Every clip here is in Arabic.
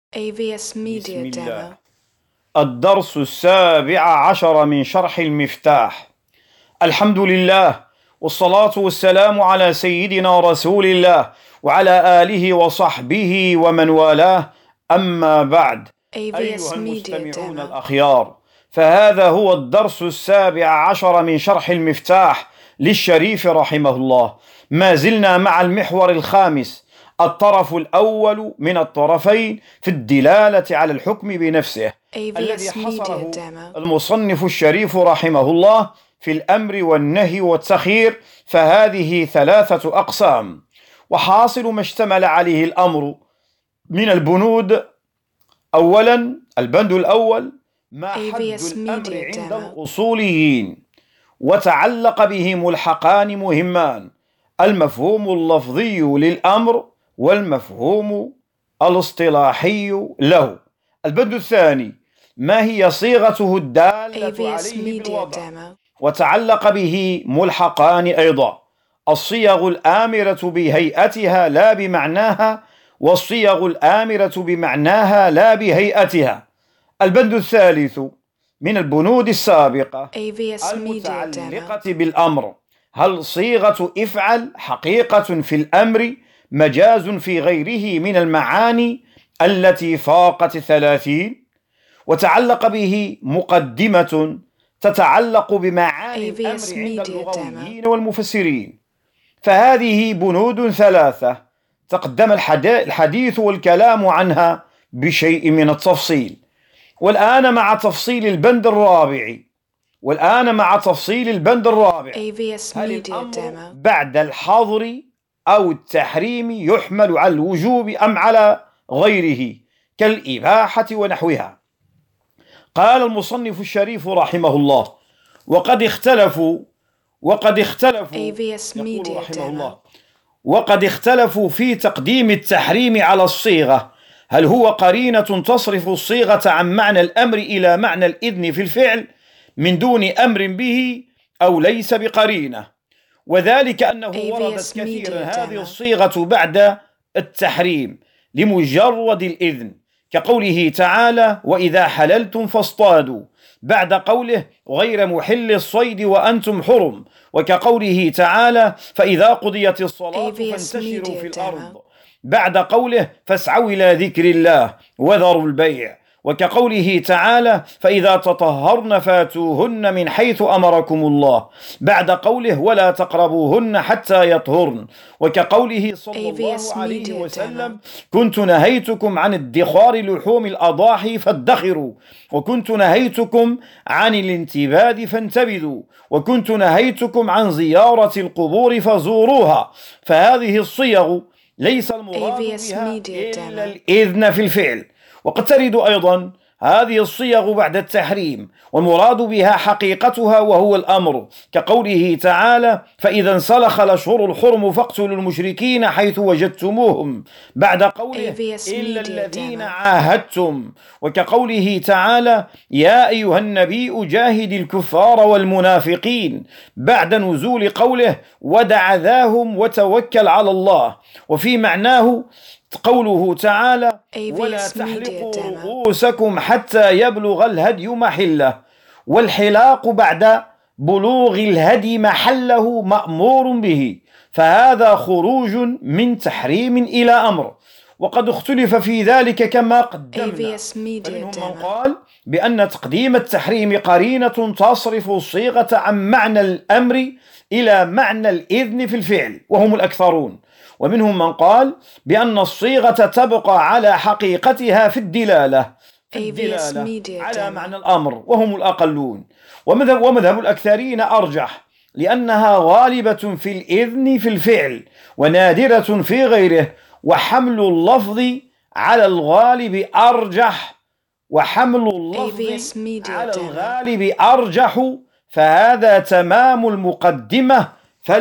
AVS بسم Media الله. Demo. الدرس 17 من شرح المفتاح. الحمد لله، والصلاة والسلام على سيدنا رسول الله وعلى آله وصحبه ومن والاه، أما بعد. AVS أيها Media المستمعون Demo. الأخيار، فهذا هو الدرس 17 من شرح المفتاح للشريف رحمه الله. ما زلنا مع المحور الخامس، الطرف الأول من الطرفين في الدلالة على الحكم بنفسه، الذي AVS Media حصره Demo. المصنف الشريف رحمه الله في الأمر والنهي والتخيير، فهذه 3 أقسام. وحاصل ما اشتمل عليه الأمر من البنود: أولا، البند الأول ما حد AVS الأمر Media عند Demo. الأصوليين، وتعلق به ملحقان مهمان: المفهوم اللفظي للأمر والمفهوم الاصطلاحي له. البند الثاني ما هي صيغته الدالة AVS عليه Media بالوضع، Demo. وتعلق به ملحقان أيضا: الصيغ الآمرة بهيئتها لا بمعناها، والصيغ الآمرة بمعناها لا بهيئتها. البند الثالث من البنود السابقة AVS Media Demo. المتعلقة بالأمر: هل صيغة افعل حقيقة في الأمر مجاز في غيره من المعاني التي فاقت 30؟ وتعلق به مقدمة تتعلق بمعاني الأمر AVS عند Media اللغويين Demo. والمفسرين. فهذه بنود 3 تقدم الحديث والكلام عنها بشيء من التفصيل. والآن مع تفصيل البند الرابع. AVS هل Media الأمر Demo. بعد الحظر أو التحريم يحمل على الوجوب أم على غيره كالإباحة ونحوها؟ قال المصنف الشريف رحمه الله: وقد اختلفوا AVS يقول Media رحمه الله: Demo. وقد اختلفوا في تقديم التحريم على الصيغة، هل هو قرينة تصرف الصيغة عن معنى الأمر إلى معنى الإذن في الفعل من دون أمر به، أو ليس بقرينة؟ وذلك أنه وردت AVS كثيرا Media هذه Demo. الصيغة بعد التحريم لمجرد الإذن، كقوله تعالى: وإذا حللتم فاصطادوا، بعد قوله: غير محل الصيد وأنتم حرم، وكقوله تعالى: فإذا قضيت الصلاة AVS فانتشروا Media في الأرض، Demo. بعد قوله: فاسعوا إلى ذكر الله وذروا البيع، وكقوله تعالى: فإذا تطهرن فاتوهن من حيث أمركم الله، بعد قوله: ولا تقربوهن حتى يطهرن، وكقوله صلى الله AVS عليه Media وسلم: Demo. كنت نهيتكم عن ادخار لحوم الأضاحي فادخروا، وكنت نهيتكم عن الانتباد فانتبذوا، وكنت نهيتكم عن زيارة القبور فزوروها. فهذه الصيغ ليس المراد AVS بها Media إلا Demo. الإذن في الفعل. وقد ترد أيضا هذه الصيغ بعد التحريم والمراد بها حقيقتها وهو الأمر، كقوله تعالى: فإذا انسلخ الأشهر الحرم فاقتلوا المشركين حيث وجدتموهم، بعد قوله: AVS إلا Media الذين Demo. عاهدتم، وكقوله تعالى: يا أيها النبي جاهد الكفار والمنافقين، بعد نزول قوله: ودع ذاهم وتوكل على الله. وفي معناه قوله تعالى: ولا AVS Media تحلقوا Demo. رؤوسكم حتى يبلغ الهدي محله، والحلاق بعد بلوغ الهدي محله مأمور به، فهذا خروج من تحريم إلى أمر. وقد اختلف في ذلك كما قدمنا، AVS Media فمنهم من Demo. قال بأن تقديم التحريم قرينة تصرف الصيغة عن معنى الأمر إلى معنى الإذن في الفعل، وهم الأكثرون. ومنهم من قال بأن الصيغة تبقى على حقيقتها في الدلالة AVS Media على Demo. معنى الأمر، وهم الأقلون. ومذهب الأكثرين أرجح، لأنها غالبة في الإذن في الفعل ونادرة في غيره، وحمل اللفظ على الغالب أرجح AVS Media على Demo. الغالب أرجح. فهذا تمام المقدمة،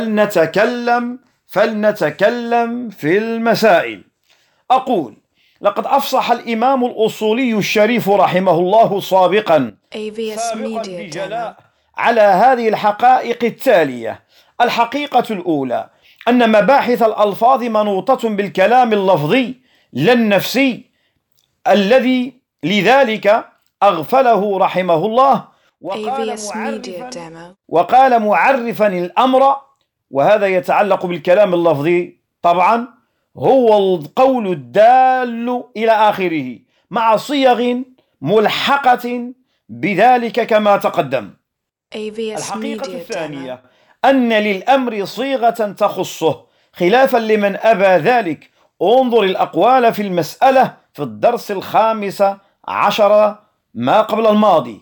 فلنتكلم في المسائل. أقول: لقد أفصح الإمام الأصولي الشريف رحمه الله سابقا AVS Media Demo. بجلاء على هذه الحقائق التالية. الحقيقة الأولى: أن مباحث الألفاظ منوطة بالكلام اللفظي لا النفسي الذي لذلك أغفله رحمه الله وقال معرفا الأمر، وهذا يتعلق بالكلام اللفظي طبعا، هو القول الدال إلى آخره مع صيغ ملحقة بذلك كما تقدم. الحقيقة الثانية أن للأمر صيغة تخصه خلافا لمن أبى ذلك. انظر الأقوال في المسألة في الدرس 15 ما قبل الماضي.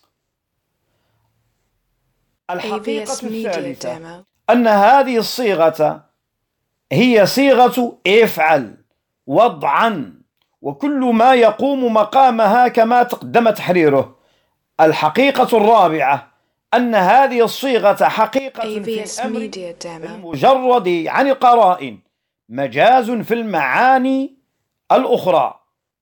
الحقيقة الثالثة أن هذه الصيغة هي صيغة افعل وضعا وكل ما يقوم مقامها كما تقدم تحريره. الحقيقة الرابعة أن هذه الصيغة حقيقة في الأمر المجرد عن القرائن، مجاز في المعاني الأخرى،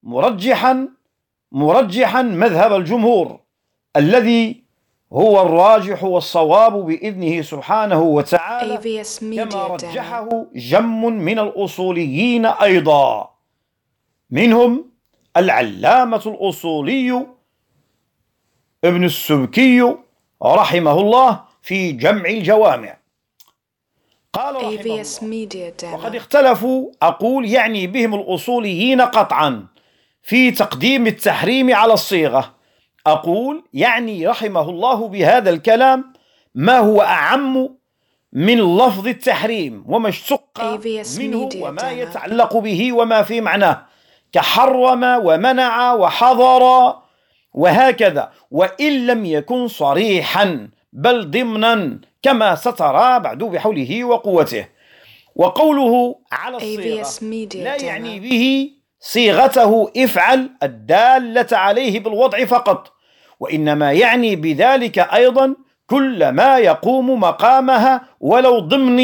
مرجحا مذهب الجمهور الذي هو الراجح والصواب بإذنه سبحانه وتعالى، كما رجحه جم من الأصوليين أيضا، منهم العلامة الأصولي ابن السبكي رحمه الله في جمع الجوامع. قال رحمه الله: وقد اختلفوا، أقول يعني بهم الأصوليين قطعا، في تقديم التحريم على الصيغة. أقول يعني رحمه الله بهذا الكلام ما هو أعم من لفظ التحريم وما اشتق منه وما يتعلق به وما في معناه، كحرم ومنع وحظر وهكذا، وإن لم يكن صريحا بل ضمنا كما سترى بعد بحوله وقوته. وقوله على الصيغة لا يعني به صيغته افعل الدالة عليه بالوضع فقط، وإنما يعني بذلك أيضا كل ما يقوم مقامها ولو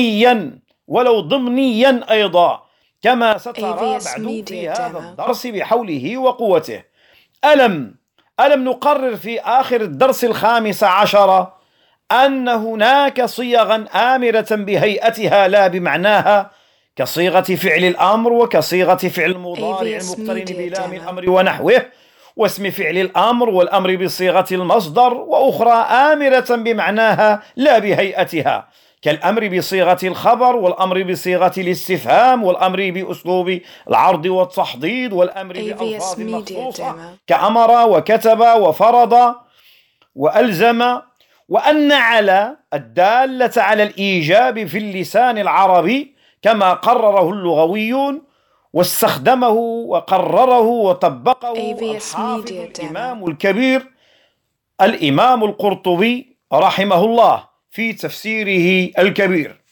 ضمنيا أيضا، كما سترى بعد في هذا الدرس بحوله وقوته. ألم نقرر في آخر الدرس 15 أن هناك صيغا آمرة بهيئتها لا بمعناها، كصيغة فعل الأمر وكصيغة فعل المضارع المقترن بلام الأمر ونحوه، واسم فعل الأمر والأمر بصيغة المصدر، وأخرى آمرة بمعناها لا بهيئتها، كالأمر بصيغة الخبر والأمر بصيغة الاستفهام والأمر بأسلوب العرض والتحضيض والأمر بألفاظ مخصوصة كأمر وكتب وفرض وألزم. وأن على الدالة على الإيجاب في اللسان العربي كما قرره اللغويون واستخدمه وقرره وطبقه الحافظ الإمام الكبير الإمام القرطبي رحمه الله في تفسيره الكبير.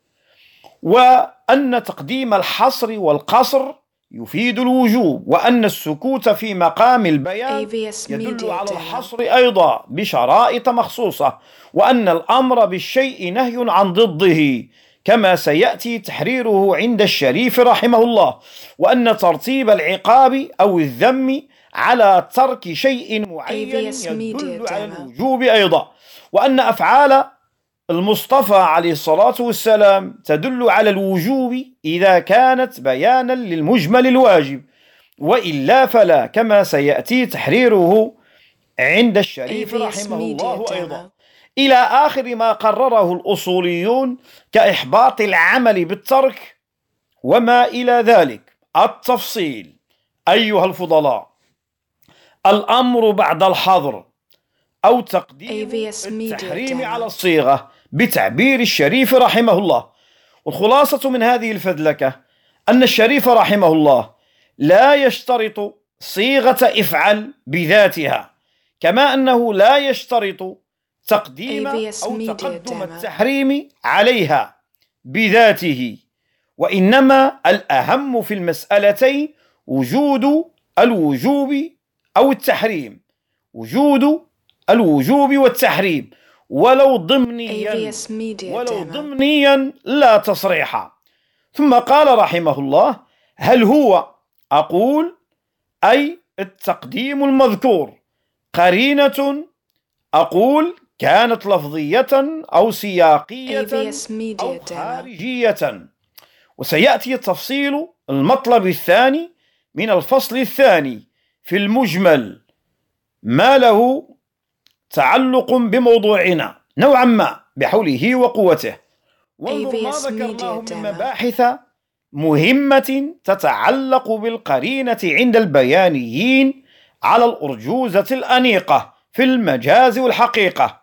وأن تقديم الحصر والقصر يفيد الوجوب، وأن السكوت في مقام البيان يدل على الحصر أيضا بشرائط مخصوصة، وأن الأمر بالشيء نهي عن ضده كما سيأتي تحريره عند الشريف رحمه الله، وأن ترتيب العقاب أو الذم على ترك شيء معين يدل على الوجوب أيضا، وأن أفعال المصطفى عليه الصلاة والسلام تدل على الوجوب إذا كانت بيانا للمجمل الواجب، وإلا فلا، كما سيأتي تحريره عند الشريف رحمه الله أيضا، إلى آخر ما قرره الأصوليون كإحباط العمل بالترك وما إلى ذلك. التفصيل أيها الفضلاء: الأمر بعد الحظر أو تقديم التحريم على الصيغة بتعبير الشريف رحمه الله. والخلاصة من هذه الفذلكة أن الشريف رحمه الله لا يشترط صيغة افعل بذاتها، كما أنه لا يشترط تقديم أو تقدم التحريم عليها بذاته، وإنما الأهم في المسألتين وجود الوجوب أو التحريم، وجود الوجوب والتحريم ولو ضمنيا لا تصريحا. ثم قال رحمه الله: هل هو، أقول أي التقديم المذكور، قرينة، أقول كانت لفظية أو سياقية أو خارجية. وسيأتي تفصيل المطلب الثاني من الفصل الثاني في المجمل ما له تعلق بموضوعنا نوعا ما بحوله وقوته. وانظر ما ذكرناه من مباحث مهمة تتعلق بالقرينة عند البيانيين على الأرجوزة الأنيقة في المجاز والحقيقة.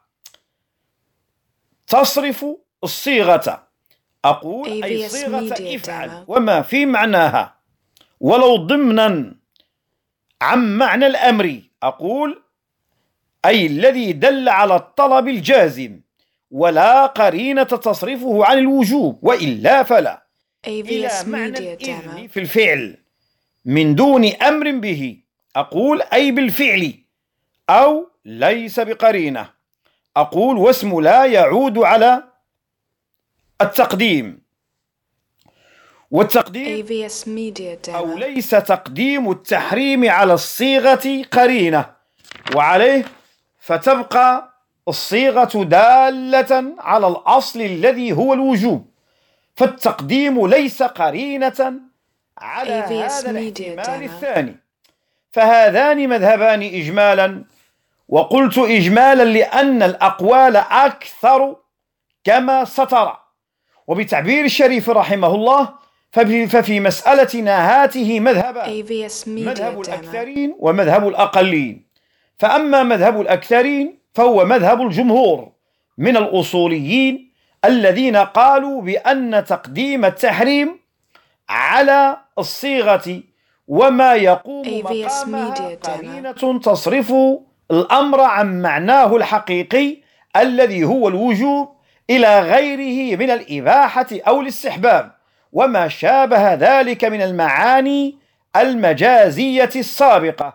تصرف الصيغة، أقول أي صيغة افعل وما في معناها، ولو ضمنا عن معنى الأمر، أقول أي الذي دل على الطلب الجازم ولا قرينة تصرفه عن الوجوب، وإلا فلا، إلى معنى الإذن في الفعل من دون أمر به، أقول أي بالفعل أو ليس بقرينة. أقول واسم لا يعود على التقديم، والتقديم أو ليس تقديم التحريم على الصيغة قرينة، وعليه فتبقى الصيغة دالة على الأصل الذي هو الوجوب، فالتقديم ليس قرينة على هذا الاحتمال الثاني. فهذان مذهبان إجمالا، وقلت إجمالا لأن الأقوال أكثر كما سطر. وبتعبير الشريف رحمه الله ففي مسألتنا هاته مذهبان، مذهب الأكثرين ومذهب الأقلين. فأما مذهب الأكثرين فهو مذهب الجمهور من الأصوليين الذين قالوا بأن تقديم التحريم على الصيغة وما يقوم مقامها قرينة تصرف الأمر عن معناه الحقيقي الذي هو الوجوب إلى غيره من الإباحة أو الاستحباب وما شابه ذلك من المعاني المجازية السابقة.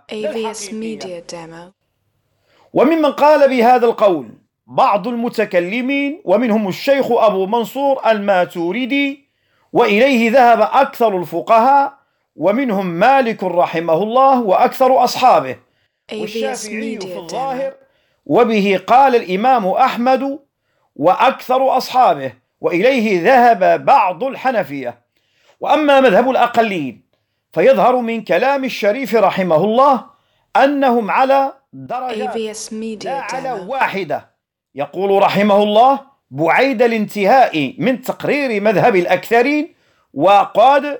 وممن قال بهذا القول بعض المتكلمين، ومنهم الشيخ أبو منصور الماتريدي، وإليه ذهب أكثر الفقهاء، ومنهم مالك رحمه الله وأكثر أصحابه، والشافعي في الظاهر، وبه قال الإمام أحمد وأكثر أصحابه، وإليه ذهب بعض الحنفية. وأما مذهب الأقلين فيظهر من كلام الشريف رحمه الله أنهم على درجات لا على واحدة. يقول رحمه الله بعيد الانتهاء من تقرير مذهب الأكثرين وقد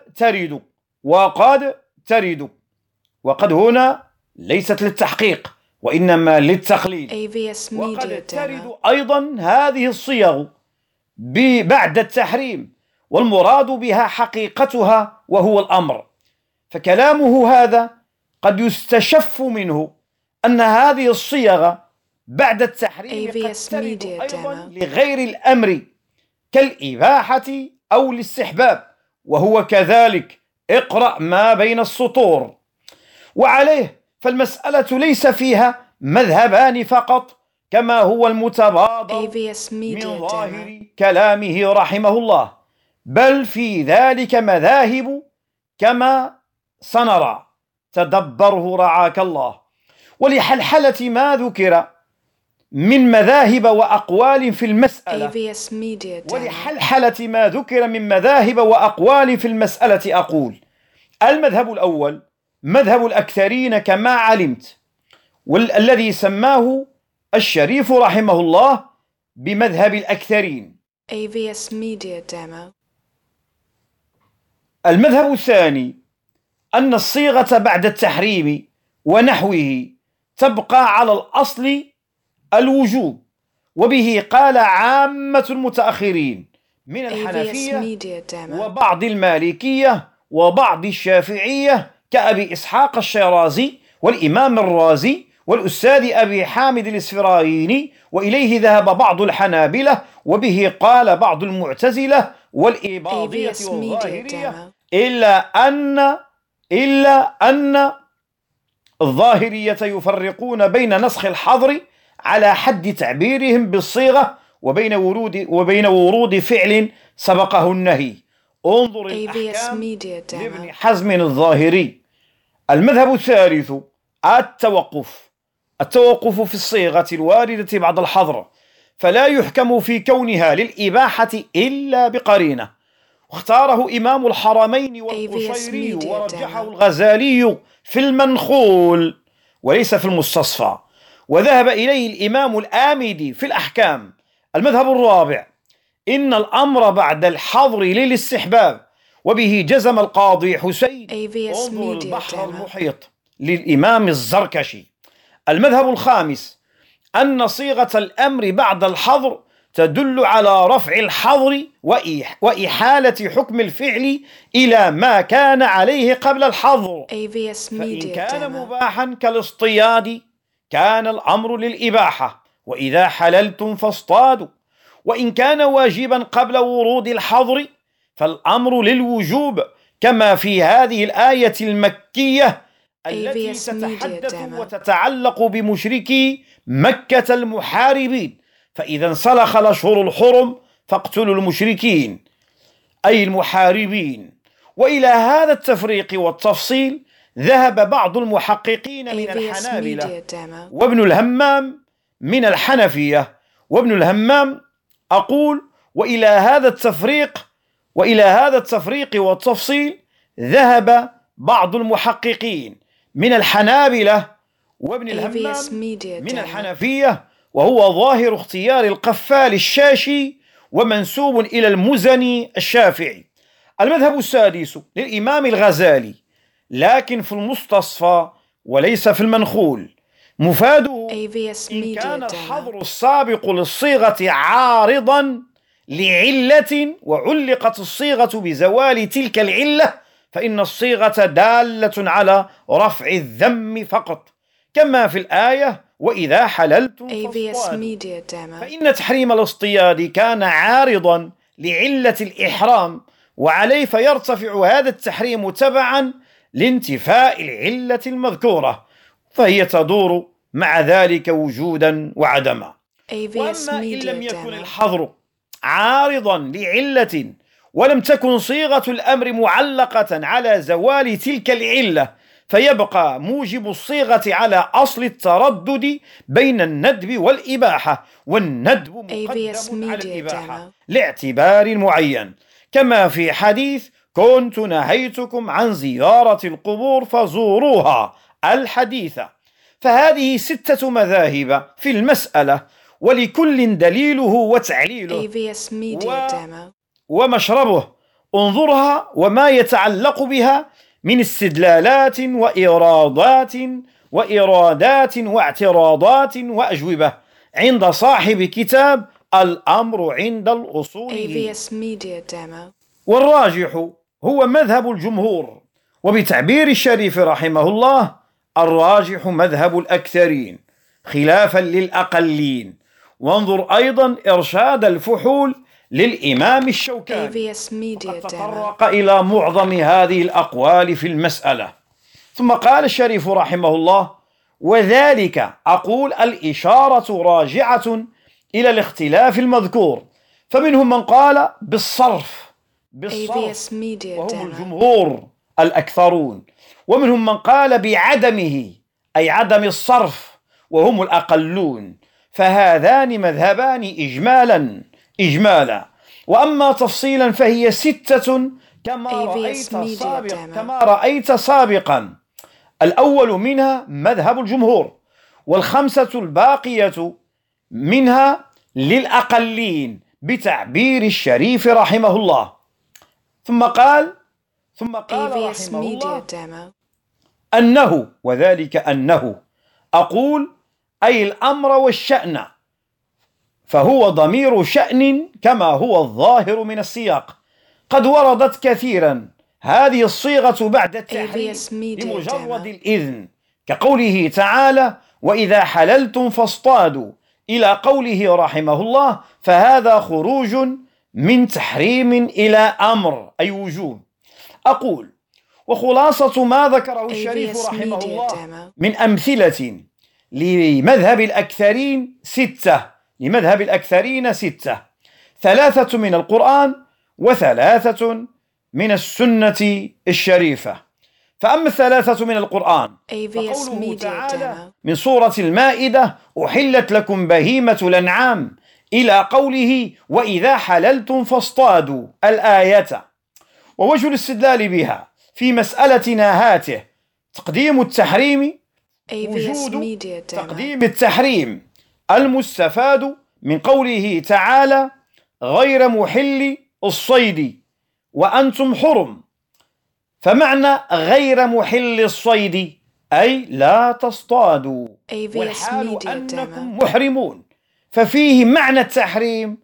ترد، وقد هنا ليست للتحقيق وإنما للتقليل. وقد ترد أيضا هذه الصيغ بعد التحريم، والمراد بها حقيقتها وهو الأمر. فكلامه هذا قد يستشف منه أن هذه الصيغ بعد التحريم قد ترد أيضا لغير الأمر كالإباحة أو الاستحباب، وهو كذلك، اقرأ ما بين السطور. وعليه فالمسألة ليس فيها مذهبان فقط كما هو المتبادر من ظاهر كلامه رحمه الله، بل في ذلك مذاهب كما سنرى، تدبره رعاك الله. ولحلحلة ما ذكر من مذاهب وأقوال في المسألة، أقول المذهب الأول مذهب الأكثرين كما علمت، والذي سماه الشريف رحمه الله بمذهب الأكثرين. المذهب الثاني أن الصيغة بعد التحريم ونحوه تبقى على الأصل الوجوب، وبه قال عامة المتأخرين من الحنفية وبعض المالكية وبعض الشافعية كأبي إسحاق الشيرازي والإمام الرازي والأستاذ أبي حامد الإسفرايني، وإليه ذهب بعض الحنابلة، وبه قال بعض المعتزلة والإباضية والظاهرية، إلا أن الظاهرية يفرقون بين نسخ الحظر على حد تعبيرهم بالصيغة وبين ورود فعل سبقه النهي. انظر الأحكام لابن حزم الظاهري. المذهب الثالث التوقف في الصيغة الواردة بعد الحظر، فلا يحكم في كونها للإباحة إلا بقرينة، واختاره إمام الحرمين والقشيري ورجحه الغزالي في المنخول وليس في المستصفى، وذهب إليه الإمام الآمدي في الأحكام. المذهب الرابع: إن الأمر بعد الحظر للاستحباب، وبه جزم القاضي حسين انظر البحر المحيط للإمام الزركشي. المذهب الخامس: أن صيغة الأمر بعد الحظر تدل على رفع الحظر وإحالة حكم الفعل إلى ما كان عليه قبل الحظر، فإن كان مباحا كالاصطياد كان الأمر للإباحة، وإذا حللتم فاصطادوا، وإن كان واجبا قبل ورود الحظر فالأمر للوجوب، كما في هذه الآية المكية التي تتحدث وتتعلق بمشركي مكة المحاربين: فإذا انسلخ الأشهر الحرم فاقتلوا المشركين أي المحاربين. وإلى هذا التفريق والتفصيل ذهب بعض المحققين من الحنابلة وابن الهمام من الحنفية. وابن الهمام أقول وإلى هذا التفريق والتفصيل ذهب بعض المحققين من الحنابلة وابن الهمام من الحنفية، وهو ظاهر اختيار القفال الشاشي ومنسوب إلى المزني الشافعي. المذهب السادس للإمام الغزالي لكن في المستصفى وليس في المنخول. مفاده: إن كان الحظر السابق للصيغة عارضا لعلة وعلقت الصيغة بزوال تلك العلة فإن الصيغة دالة على رفع الذم فقط، كما في الآية: وإذا حللتم فاصطادوا. فإن تحريم الاصطياد كان عارضا لعلة الإحرام وعليه فيرتفع هذا التحريم تبعا لانتفاء العلة المذكورة، فهي تدور مع ذلك وجودا وعدما. وأما إن لم يكن الحظر عارضا لعلة ولم تكن صيغة الأمر معلقة على زوال تلك العلة فيبقى موجب الصيغة على أصل التردد بين الندب والإباحة، والندب مقدم على الإباحة لاعتبار معين، كما في حديث: كنت نهيتكم عن زيارة القبور فزوروها الحديثة. فهذه 6 مذاهب في المسألة، ولكل دليله وتعليله ومشربه. انظرها وما يتعلق بها من استدلالات وإرادات واعتراضات وأجوبة عند صاحب كتاب الأمر عند الأصول. والراجح هو مذهب الجمهور، وبتعبير الشريف رحمه الله: الراجح مذهب الأكثرين خلافا للأقلين. وانظر أيضا إرشاد الفحول للإمام الشوكاني، وقد تطرق إلى معظم هذه الأقوال في المسألة. ثم قال الشريف رحمه الله: وذلك أقول الإشارة راجعة إلى الاختلاف المذكور، فمنهم من قال بالصرف وهم الجمهور الأكثرون، ومنهم من قال بعدمه أي عدم الصرف وهم الأقلون. فهذان مذهبان إجمالا، وأما تفصيلا فهي 6 كما رأيت سابقا. الأول منها مذهب الجمهور، والخمسة الباقية منها للأقلين بتعبير الشريف رحمه الله. ثم قال رحمه الله أنه، وذلك أنه أقول أي الأمر والشأن، فهو ضمير شأن كما هو الظاهر من السياق. قد وردت كثيرا هذه الصيغة بعد التحريم لمجرد الإذن، كقوله تعالى: وإذا حللتم فاصطادوا، إلى قوله رحمه الله: فهذا خروج من تحريم إلى أمر أي وجوب. أقول وخلاصة ما ذكره الشريف رحمه الله من أمثلة لمذهب الأكثرين 6، 3 من القرآن و3 من السنة الشريفة. فأما 3 من القرآن فقوله تعالى من سورة المائدة: أحلت لكم بهيمة الأنعام، إلى قوله: وإذا حللتم فاصطادوا الآية. ووجه الاستدلال بها في مسألتنا هاته تقديم التحريم، وجود تقديم التحريم المستفاد من قوله تعالى غير محل الصيد وأنتم حرم. فمعنى غير محل الصيد أي لا تصطادوا والحال أنكم محرمون، ففيه معنى التحريم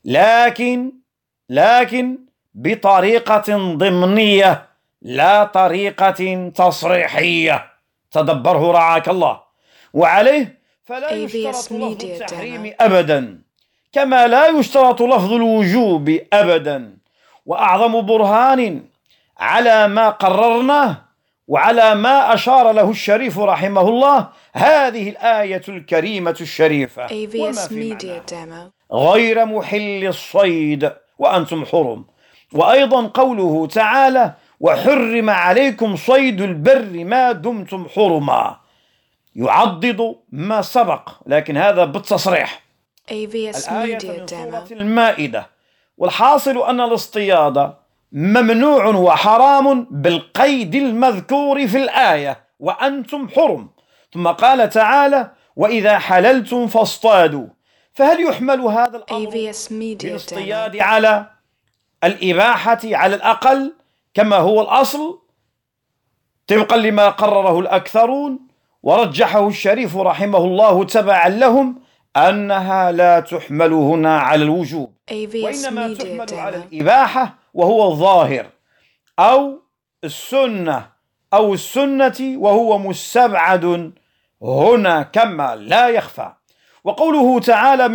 لكن بطريقة ضمنية لا طريقة تصريحية. تدبره رعاك الله. وعليه فلا يشترط لفظ التحريم أبدا، كما لا يشترط لفظ الوجوب أبدا. وأعظم برهان على ما قررناه وعلى ما أشار له الشريف رحمه الله هذه الآية الكريمة الشريفة وما في معنى غير محل الصيد وأنتم حرم. وأيضا قوله تعالى وحرم عليكم صيد البر ما دمتم حرما، يعضد ما سبق لكن هذا بالتصريح. الآية من سورة المائدة. والحاصل أن الاصطياد ممنوع وحرام بالقيد المذكور في الآية وأنتم حرم. ثم قال تعالى وإذا حللتم فاصطادوا. فهل يحمل هذا الأمر بالاصطياد على الإباحة على الأقل كما هو الأصل طبقا لما قرره الأكثرون ورجحه الشريف رحمه الله تبعا لهم أنها لا تحمل هنا على الوجوب وإنما تحمل على الإباحة وهو الظاهر، أو السنة أو السنة وهو مستبعد هنا كما لا يخفى. وقوله تعالى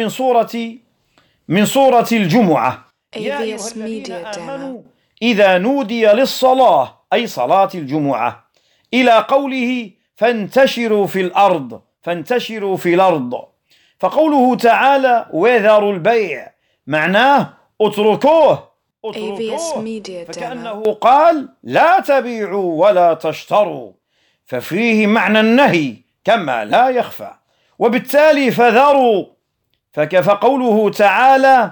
من سورة الجمعة يا أيها الذين آمنوا إذا نودي للصلاة أي صلاة الجمعة إلى قوله فانتشروا في الأرض. فقوله تعالى وذروا البيع معناه اتركوه فكأنه قال لا تبيعوا ولا تشتروا، ففيه معنى النهي كما لا يخفى. وبالتالي فذروا فقوله تعالى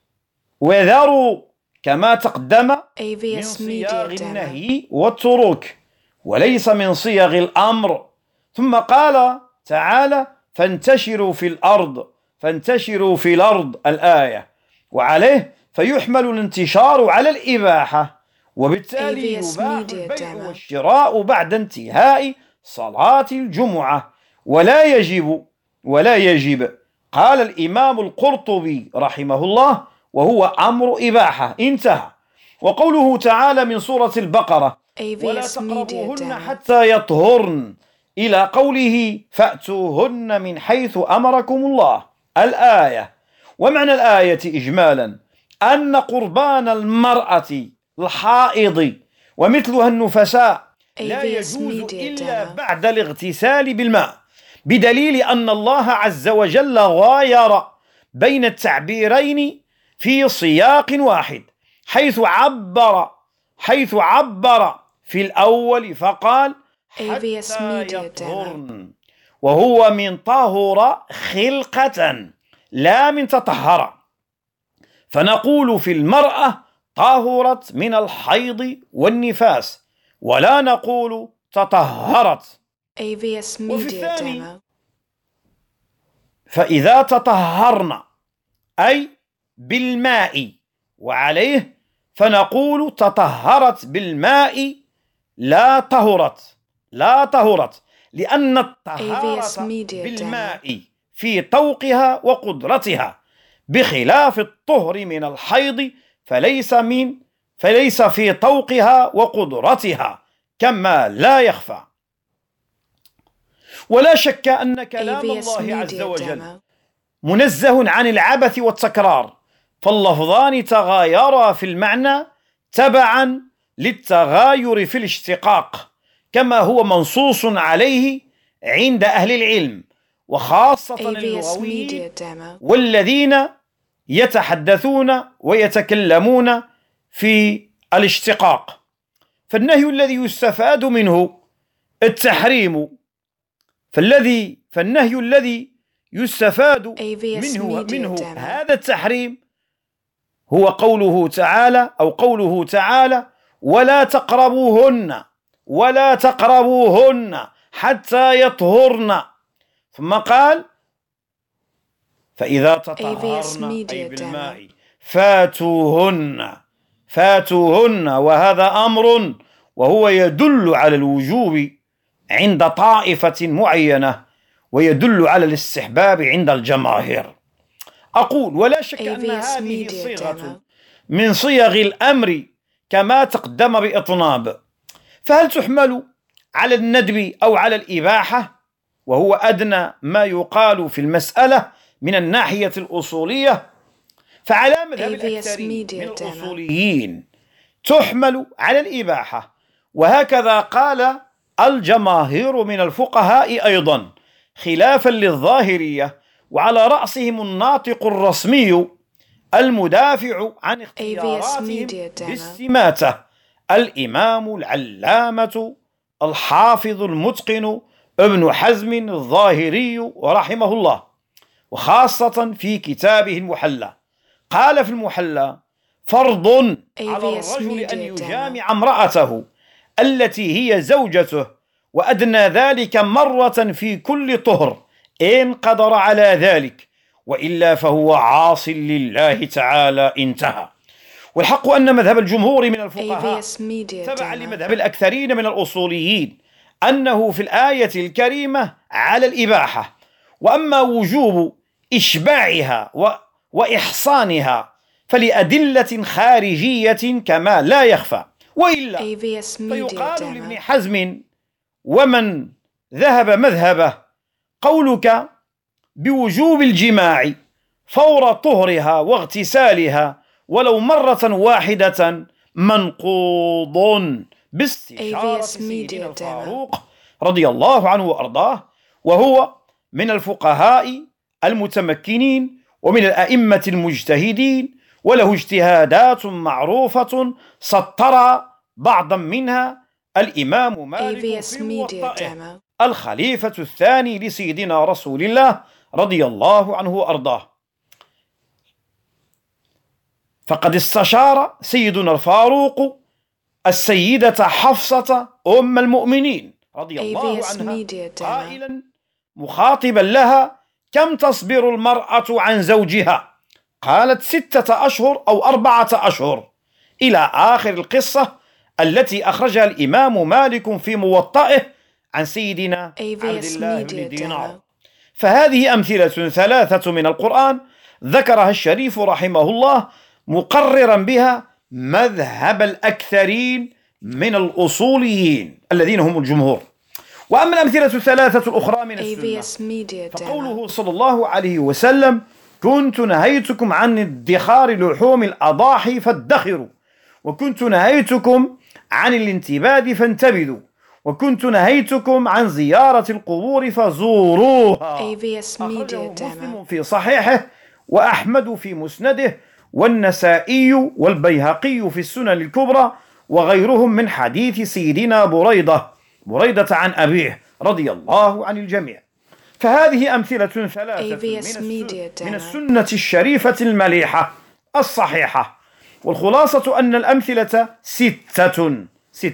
وذروا كما تقدم من صياغ النهي والترك وليس من صيغ الأمر. ثم قال تعالى فانتشروا في الأرض الآية. وعليه فيحمل الانتشار على الإباحة، وبالتالي يباح البيع والشراء بعد انتهاء صلاة الجمعة ولا يجب. قال الإمام القرطبي رحمه الله وهو أمر إباحة انتهى. وقوله تعالى من سورة البقرة ولا تقربوهن حتى يطهرن إلى قوله فأتوهن من حيث أمركم الله الآية. ومعنى الآية إجمالا أن قربان المرأة الحائض ومثلها النفساء لا يجوز إلا بعد الاغتسال بالماء، بدليل أن الله عز وجل غاير بين التعبيرين في سياق واحد، حيث عبر في الأول فقال حتى يطهرن وهو من طهر خلقة لا من تطهر. فنقول في المرأة طهرت من الحيض والنفاس ولا نقول تطهرت. وفي الثاني فإذا تطهرنا أي بالماء، وعليه فنقول تطهرت بالماء لا طهرت لأن الطهارة بالماء في طوقها وقدرتها بخلاف الطهر من الحيض فليس في طوقها وقدرتها كما لا يخفى. ولا شك أن كلام الله عز وجل منزه عن العبث والتكرار، فاللفظان تغايرا في المعنى تبعا للتغاير في الاشتقاق كما هو منصوص عليه عند أهل العلم وخاصة اللغويين والذين يتحدثون ويتكلمون في الاشتقاق. فالنهي الذي يستفاد منه التحريم فالنهي الذي يستفاد منه هذا التحريم هو قوله تعالى ولا تقربوهن ولا تقربوهن حتى يطهرن. ثم قال فإذا تطهرن أي بالماء فاتوهن، وهذا أمر وهو يدل على الوجوب عند طائفة معينة ويدل على الاستحباب عند الجماهير. أقول ولا شك أن هذه الصيغة من صيغ الأمر كما تقدم بإطناب، فهل تحمل على الندب أو على الإباحة، وهو أدنى ما يقال في المسألة من الناحية الأصولية؟ فعلى مذهب الأكثرين من الأصوليين تحمل على الإباحة، وهكذا قال الجماهير من الفقهاء أيضا، خلافا للظاهرية، وعلى رأسهم الناطق الرسمي المدافع عن اختياراتهم باستماتة الإمام العلامة الحافظ المتقن ابن حزم الظاهري رحمه الله، وخاصة في كتابه المحلى. قال في المحلى: فرض على الرجل أن يجامع امرأته التي هي زوجته، وأدنى ذلك مرة في كل طهر إن قدر على ذلك، وإلا فهو عاص لله تعالى. انتهى. والحق أن مذهب الجمهور من الفقهاء تبع لمذهب الأكثرين من الأصوليين أنه في الآية الكريمة على الإباحة، وأما وجوب إشباعها وإحصانها فلأدلة خارجية كما لا يخفى، وإلا فيقال لابن حزم ومن ذهب مذهبه: قولك بوجوب الجماع فور طهرها واغتسالها ولو مرة واحدة منقوض باستشارة سيدنا الفاروق رضي الله عنه وأرضاه، وهو من الفقهاء المتمكنين ومن الأئمة المجتهدين، وله اجتهادات معروفة سطر بعضا منها الإمام مالك في موطئه، الخليفة الثاني لسيدنا رسول الله رضي الله عنه وأرضاه. فقد استشار سيدنا الفاروق السيدة حفصة أم المؤمنين رضي الله عنها قائلا مخاطبا لها: كم تصبر المرأة عن زوجها؟ قالت: 6 أشهر أو 4 أشهر، إلى آخر القصة التي أخرجها الإمام مالك في موطئه عن سيدنا عبد الله بن دينار. فهذه أمثلة 3 من القرآن ذكرها الشريف رحمه الله مقررا بها مذهب الأكثرين من الأصوليين الذين هم الجمهور. وأما الأمثلة 3 الأخرى من السنة فقوله صلى الله عليه وسلم: كنت نهيتكم عن ادخار لحوم الأضاحي فادخروا، وكنت نهيتكم عن الانتباد فانتبذوا، وكنت نهيتكم عن زيارة القبور فزوروها. أخرجه مسلم في صحيحه، وأحمد في مسنده، والنسائي والبيهقي في السنن الكبرى، وغيرهم من حديث سيدنا بريدة عن أبيه رضي الله عن الجميع. فهذه أمثلة 3 من السنة الشريفة المليحة الصحيحة. والخلاصة أن الأمثلة 6: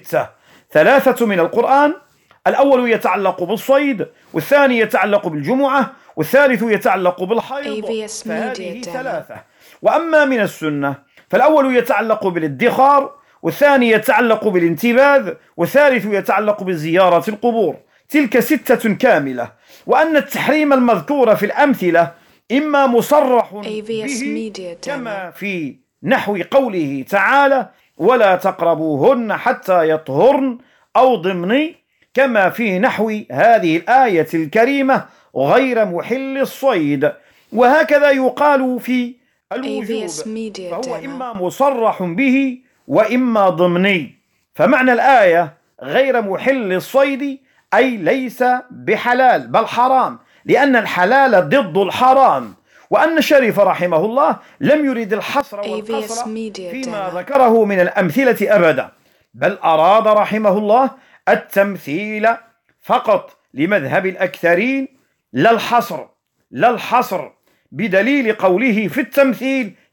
3 من القرآن، الأول يتعلق بالصيد، والثاني يتعلق بالجمعة، والثالث يتعلق بالحيض، فهذه 3. وأما من السنة فالأول يتعلق بالادخار، والثاني يتعلق بالانتباذ، والثالث يتعلق بزيارة القبور. تلك 6 كاملة. وأن التحريم المذكور في الأمثلة إما مصرح به كما في نحو قوله تعالى: ولا تقربوهن حتى يطهرن، أو ضمني كما في نحو هذه الآية الكريمة: غير محل الصيد. وهكذا يقال في الوجوب، فهو إما مصرح به وإما ضمني. فمعنى الآية غير محل الصيد أي ليس بحلال بل حرام، لأن الحلال ضد الحرام. وأن الشريف رحمه الله لم يرد الحصر والقصر فيما ذكره من الأمثلة أبدا، بل أراد رحمه الله التمثيل فقط لمذهب الأكثرين، لا الحصر، بدليل قوله في التمثيل: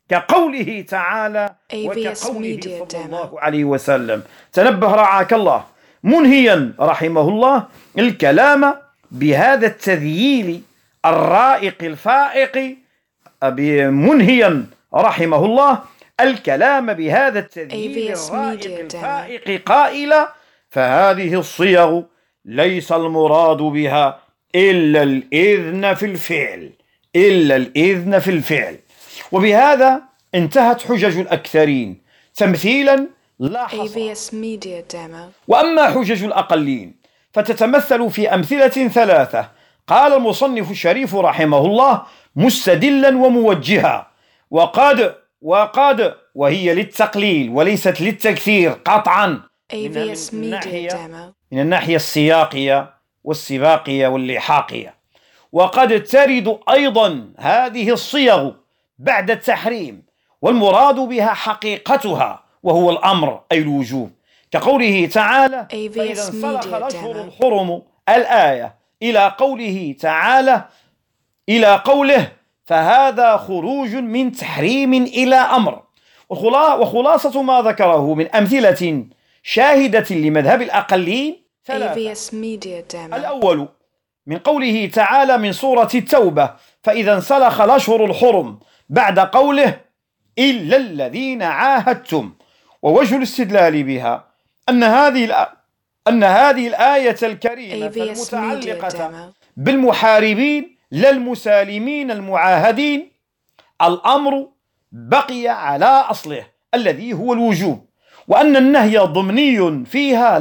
كقوله تعالى AVS وكقوله Media صلى Demo. الله عليه وسلم. تنبه رعاك الله، منهيا رحمه الله الكلام بهذا التذييل الرائق الفائق، منهيا رحمه الله الكلام بهذا التذييل AVS الرائق Media الفائق قائلا: فهذه الصيغ ليس المراد بها إلا الإذن في الفعل، إلا الإذن في الفعل. وبهذا انتهت حجج الأكثرين تمثيلا لا حصر. AVS Media Demo. وأما حجج الأقلين فتتمثل في أمثلة ثلاثة. قال المصنف الشريف رحمه الله: مستدلا وموجها، وقد وهي للتقليل وليست للتكثير قطعا AVS Media Demo. من الناحية السياقية والسباقية واللحاقية. وقد ترد أيضا هذه الصيغ بعد التحريم والمراد بها حقيقتها وهو الأمر أي الوجوب، كقوله تعالى: فإذا انسلخ الأشهر الحرم الآية إلى قوله تعالى إلى قوله: فهذا خروج من تحريم إلى أمر. وخلاصة ما ذكره من أمثلة شاهدة لمذهب الأقلين ثلاثة. AVS Media Demo. الأول من قوله تعالى من سورة التوبة: فإذا انسلخ الأشهر الحرم، بعد قوله: إلا الذين عاهدتم. ووجه الاستدلال بها أن هذه الآية الكريمة AVS المتعلقة Media Demo. بالمحاربين لا المسالمين المعاهدين الأمر بقي على أصله الذي هو الوجوب، وأن النهي ضمني فيها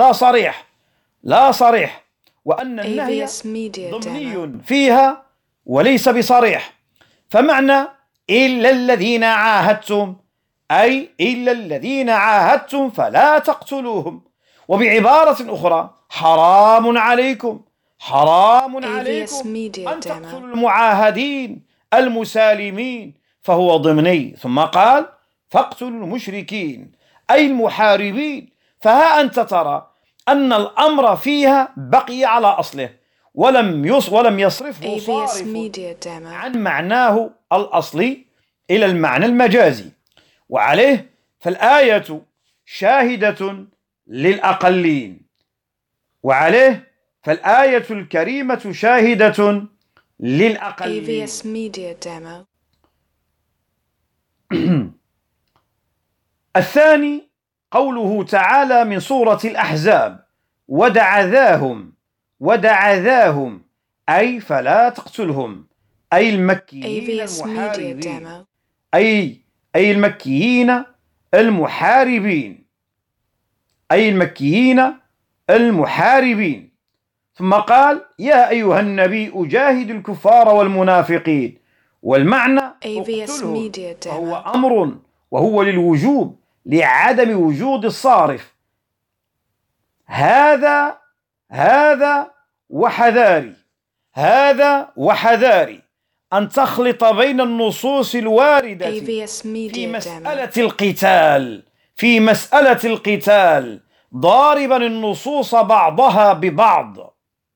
لا صريح، وأن النهي AVS Media Demo. ضمني فيها وليس بصريح. فمعنى إلا الذين عاهدتم أي إلا الذين عاهدتم فلا تقتلوهم. وبعبارة أخرى: حرام عليكم AVS Media أن Demo. تقتلوا المعاهدين المسالمين، فهو ضمني. ثم قال: فاقتلوا المشركين أي المحاربين. فها أنت ترى أن الأمر فيها بقي على أصله ولم يصرفه AVS صارف Media Demo. عن معناه الأصلي إلى المعنى المجازي. وعليه فالآية شاهدة للأقلين، وعليه فالآية الكريمة شاهدة للأقلين. AVS Media Demo. الثاني قوله تعالى من سورة الأحزاب: ودع ذاهم أي فلا تقتلهم، أي المكيين AVS Media المحاربين، Demo. أي المكيين المحاربين. ثم قال: يا أيها النبي أجاهد الكفار والمنافقين. والمعنى AVS اقتلهم، Media فهو Demo. أمر وهو للوجوب لعدم وجود الصارف. هذا وحذاري أن تخلط بين النصوص الواردة AVS Media في مسألة القتال ضاربا النصوص بعضها ببعض.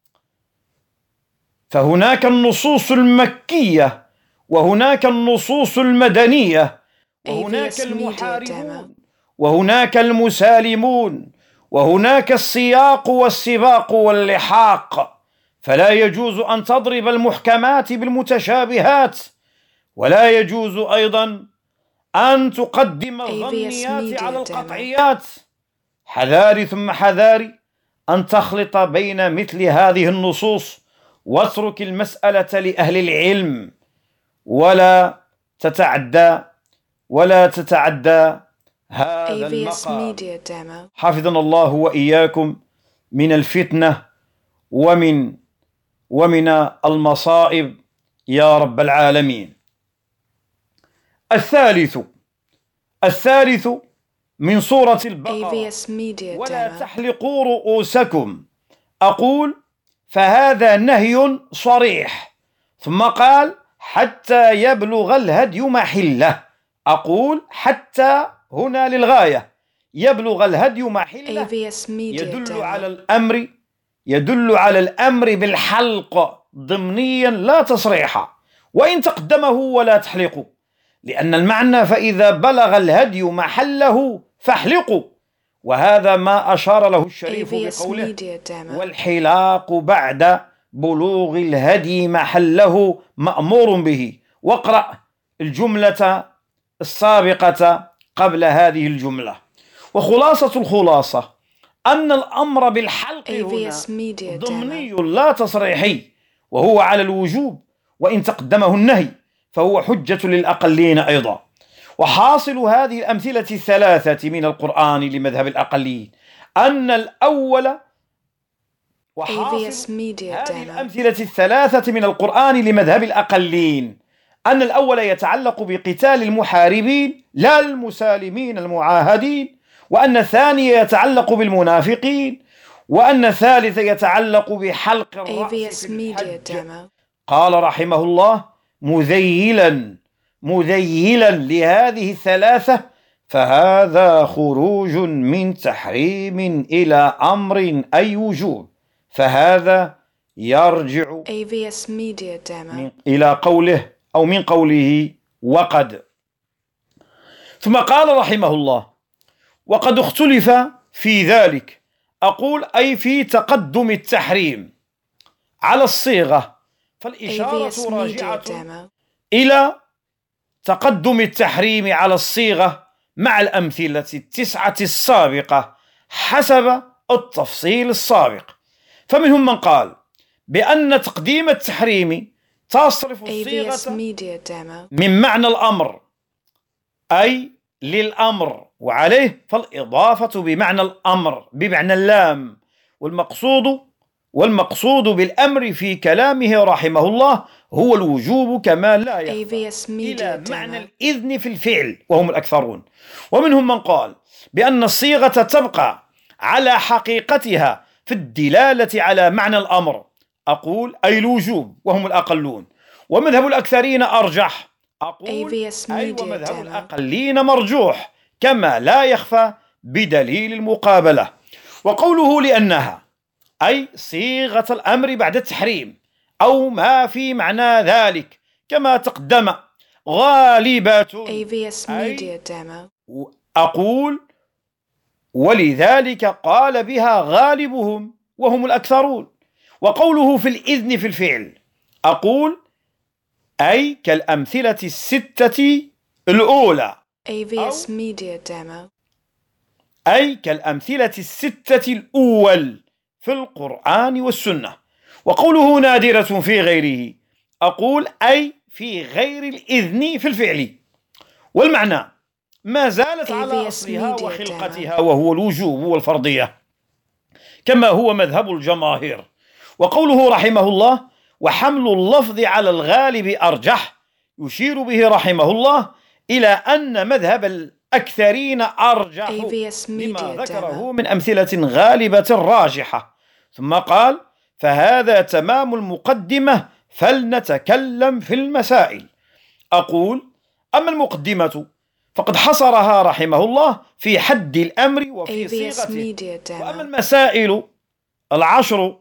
فهناك النصوص المكية وهناك النصوص المدنية، وهناك AVS المحاربون Media وهناك المسالمون، وهناك السياق والسباق واللحاق. فلا يجوز أن تضرب المحكمات بالمتشابهات، ولا يجوز أيضا أن تقدم الظنيات على القطعيات. حذاري ثم حذاري أن تخلط بين مثل هذه النصوص، واترك المسألة لأهل العلم ولا تتعدى هذا AVS المقام. Media Demo. حفظنا الله وإياكم من الفتنة ومن المصائب يا رب العالمين. الثالث من سورة البقرة: AVS Media ولا Demo. تحلقوا رؤوسكم. أقول: فهذا نهي صريح. ثم قال: حتى يبلغ الهدي محله. أقول: حتى هنا للغاية، يبلغ الهدي محله AVS Media يدل على الأمر بالحلق ضمنيا لا تصريحا، وإن تقدمه ولا تحلقوا. لأن المعنى فإذا بلغ الهدي محله فاحلقوا، وهذا ما أشار له الشريف AVS بقوله Media Demo. والحلاق بعد بلوغ الهدي محله مأمور به. واقرأ الجملة السابقة قبل هذه الجملة. وخلاصة الخلاصة أن الأمر بالحلق هنا AVS Media ضمني Demo. لا تصريحي، وهو على الوجوب، وإن تقدمه النهي فهو حجة للأقلين أيضا. وحاصل هذه الأمثلة الثلاثة من القرآن لمذهب الأقلين أن الأول AVS وحاصل Media هذه Demo. الأمثلة الثلاثة من القرآن لمذهب الأقلين أن الأول يتعلق بقتال المحاربين لا المسالمين المعاهدين، وأن الثاني يتعلق بالمنافقين، وأن الثالث يتعلق بحلق الرأس AVS في Media الحج. Demo. قال رحمه الله مذيلا لهذه الثلاثة فهذا خروج من تحريم إلى أمر أي وجوب، فهذا يرجع AVS Media Demo. إلى قوله أو من قوله وقد. ثم قال رحمه الله وقد اختلف في ذلك، أقول أي في تقدم التحريم على الصيغة، فالإشارة AVS Media راجعة Demo. إلى تقدم التحريم على الصيغة مع الأمثلة التسعة السابقة حسب التفصيل السابق. فمنهم من قال بأن تقديم التحريم تصرف AVS الصيغة Media Demo. من معنى الأمر أي للأمر، وعليه فالإضافة بمعنى الأمر بمعنى اللام، والمقصود بالأمر في كلامه رحمه الله هو الوجوب كما لا يخفى AVS إلى Media معنى Demo. الإذن في الفعل وهم الأكثرون. ومنهم من قال بأن الصيغة تبقى على حقيقتها في الدلالة على معنى الأمر، أقول أي الوجوب وهم الأقلون. ومذهب الأكثرين أرجح، أقول AVS أي Media ومذهب Demo. الأقلين مرجوح كما لا يخفى بدليل المقابلة. وقوله لأنها أي صيغة الأمر بعد التحريم أو ما في معنى ذلك كما تقدم غالبة، AVS أي Media Demo. أقول ولذلك قال بها غالبهم وهم الأكثرون. وقوله في الإذن في الفعل أقول أي كالأمثلة الستة الأولى، AVS Media Demo. أي كالأمثلة الستة الأول في القرآن والسنة. وقوله نادرة في غيره أقول أي في غير الإذن في الفعل، والمعنى ما زالت على AVS أصلها Media وخلقتها وهو الوجوب والفرضية كما هو مذهب الجماهير. وقوله رحمه الله وحمل اللفظ على الغالب أرجح، يشير به رحمه الله إلى أن مذهب الأكثرين أرجح AVS لما Media ذكره Demo. من أمثلة غالبة راجحة. ثم قال فهذا تمام المقدمة فلنتكلم في المسائل. أقول أما المقدمة فقد حصرها رحمه الله في حد الأمر وفي AVS صيغته، Media وأما Demo. المسائل العشر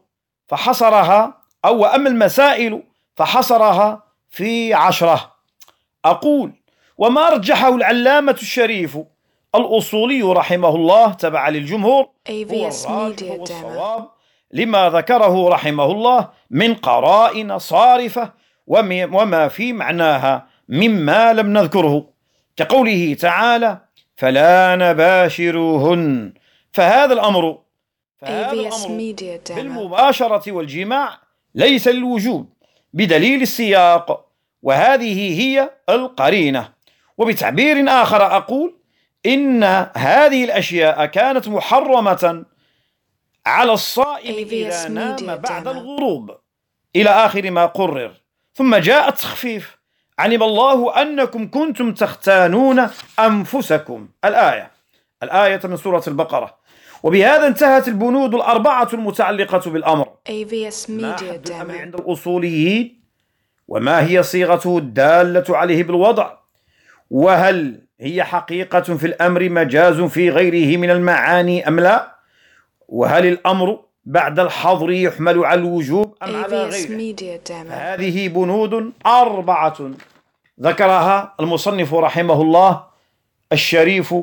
وأما المسائل فحصرها في 10. أقول وما رجحه العلامة الشريف الأصولي رحمه الله تبع للجمهور هو AVS الراجح Media Demo. والصواب لما ذكره رحمه الله من قرائن صارفة وما في معناها مما لم نذكره، كقوله تعالى فلا نباشروهن، فهذا الأمر AVS Media Demo. بالمباشرة والجماع ليس للوجوب بدليل السياق، وهذه هي القرينة. وبتعبير آخر أقول إن هذه الأشياء كانت محرمة على الصائم إذا AVS نام Media بعد Demo. الغروب إلى آخر ما قرر. ثم جاء التخفيف علم الله أنكم كنتم تختانون أنفسكم، الآية من سورة البقرة. وبهذا انتهت البنود الأربعة المتعلقة بالأمر. AVS ما Media حد الأمر Demo. عند الأصوليين، وما هي صيغته الدالة عليه بالوضع، وهل هي حقيقة في الأمر مجاز في غيره من المعاني أم لا، وهل الأمر بعد الحظر يحمل على الوجوب أم على AVS غيره. Media Demo. هذه بنود 4 ذكرها المصنف رحمه الله الشريف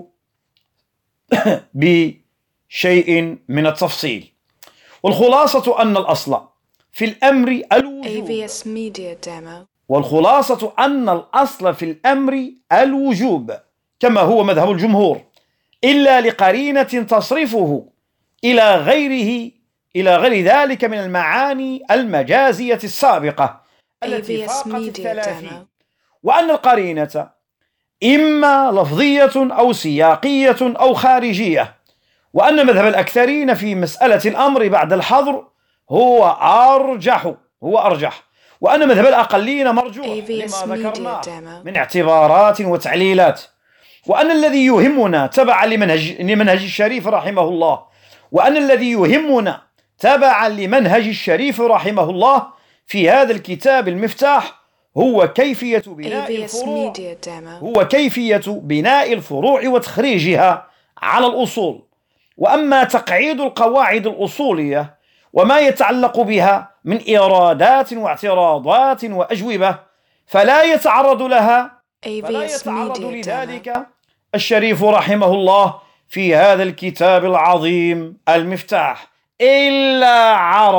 بشيء من التفصيل. والخلاصة أن الأصل في الأمر الوجوب. AVS Media Demo. والخلاصة أن الأصل في الأمر الوجوب كما هو مذهب الجمهور، إلا لقرينة تصرفه إلى غير ذلك من المعاني المجازية السابقة التي AVS فاقت Media 30. Demo. وأن القرينة إما لفظية أو سياقية أو خارجية. وأن مذهب الأكثرين في مسألة الأمر بعد الحظر هو أرجح. وأن مذهب الأقلين مرجوح AVS لما Media ذكرناه Demo. من اعتبارات وتعليلات. وأن الذي يهمنا تبعا لمنهج الشريف رحمه الله، وأن الذي يهمنا تبعا لمنهج الشريف رحمه الله في هذا الكتاب المفتاح هو كيفية بناء الفروع وتخريجها على الأصول. وأما تقعيد القواعد الأصولية وما يتعلق بها من إيرادات واعتراضات وأجوبة فلا يتعرض لذلك الشريف رحمه الله في هذا الكتاب العظيم المفتاح إلا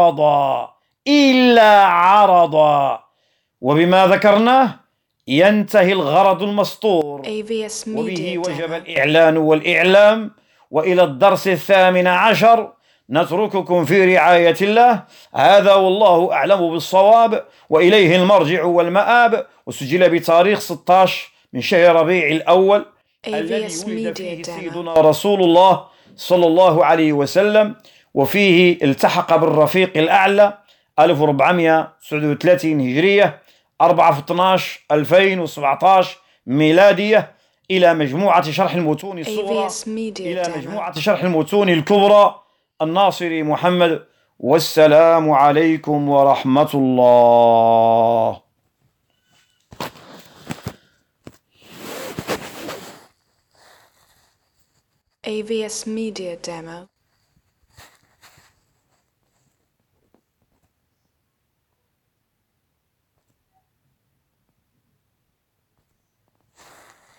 عرضا. وبما ذكرناه ينتهي الغرض المسطور، وبه وجب الإعلان والإعلام. وإلى الدرس 18 نترككم في رعاية الله. هذا والله أعلم بالصواب، وإليه المرجع والمآب. وسجل بتاريخ 16 من شهر ربيع الأول الذي ولد فيه سيدنا رسول الله صلى الله عليه وسلم، وفيه التحق بالرفيق الأعلى 1439 هجرية 4/12/2017 ميلادية إلى مجموعة شرح المتون الصغرى إلى مجموعة شرح المتون الكبرى الناصري محمد. والسلام عليكم ورحمة الله. AVS Media Demo.